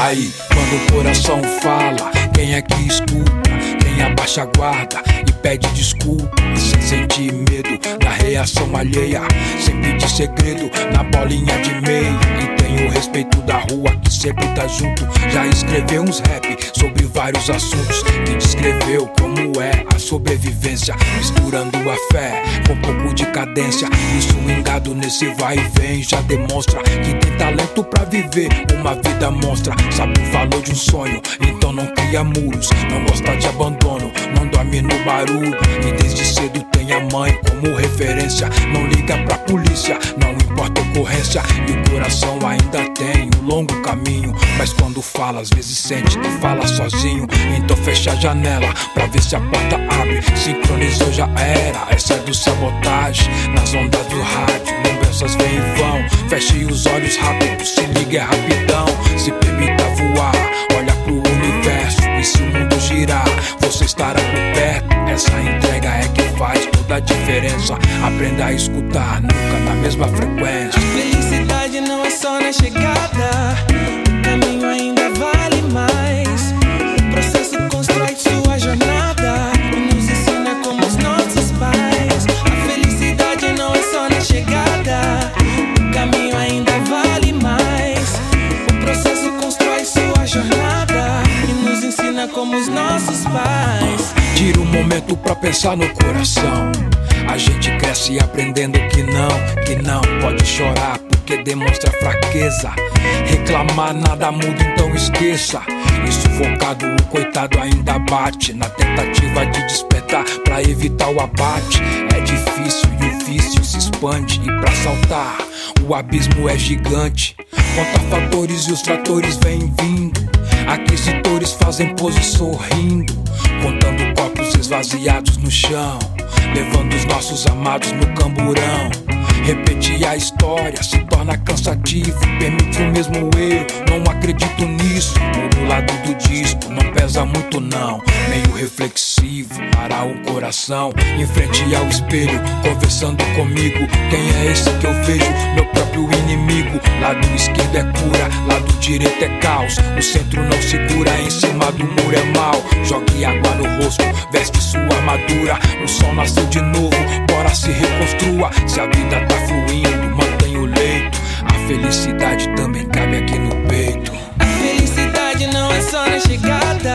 Aí, quando o coração fala, quem é que escuta? Quem abaixa a guarda e pede desculpa, sem sentir medo da reação alheia, sem pedir segredo na bolinha de meia. E tem o respeito da rua que sempre tá junto. Já escreveu uns rap sobre vários assuntos, que descreveu como é a sobrevivência, misturando a fé com um pouco de cadência. E o swingado nesse vai e vem já demonstra que tem talento pra viver uma vida monstra. Sabe o valor de um sonho, então não cria muros. Não gosta de abandono, não dorme no barulho. E desde cedo tem a mãe como referência. Não liga pra polícia, não importa a ocorrência. E o coração ainda tem um longo caminho, mas quando fala às vezes sente que fala sozinho. Então fecha a janela pra ver se a porta abre. Sincronizou, já era, essa é do sabotagem. Nas ondas do rádio, lembranças vêm e vão. Feche os olhos rápido, se liga é rapidão. Se permita voar, olha pro universo. E se o mundo girar, você estará por perto. Essa entrega é que faz toda a diferença. Aprenda a escutar, nunca na mesma frequência. A felicidade não é só na chegada, o caminho ainda vale mais. O processo constrói sua jornada e nos ensina como os nossos pais. A felicidade não é só na chegada, o caminho ainda vale mais. O processo constrói sua jornada e nos ensina como os nossos pais. Tira um momento pra pensar no coração. A gente cresce aprendendo que não pode chorar porque demonstra fraqueza. Reclamar nada muda, então esqueça. E sufocado o coitado ainda bate na tentativa de despertar pra evitar o abate. É difícil e o vício se expande, e pra saltar o abismo é gigante. Conta-fatores e os tratores vêm vindo, aquisitores fazem pose sorrindo, contando copos esvaziados no chão, levando os nossos amados no camburão. Repetir a história se torna cansativo, permite o mesmo erro, não acredito nisso. Do lado do disco não pesa muito não, meio reflexivo para o coração. Em frente ao espelho, conversando comigo, quem é esse que eu vejo? Meu próprio inimigo. Lado esquerdo é cura, lado direito é caos. O centro não segura, em cima do muro é mal. Jogue água no rosto, veste sua armadura. O sol nasceu de novo, bora se reconstrua. Se a vida tá fluindo, mantém o leito. A felicidade também cabe aqui no peito. A felicidade não é só na chegada,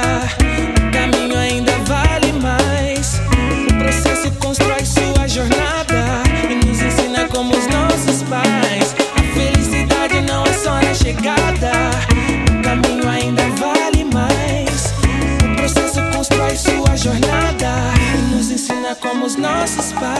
o caminho ainda vale mais. O processo constrói sua jornada e nos ensina como os nossos pais. A felicidade não é só na chegada, o caminho ainda vale mais. O processo constrói sua jornada e nos ensina como os nossos pais.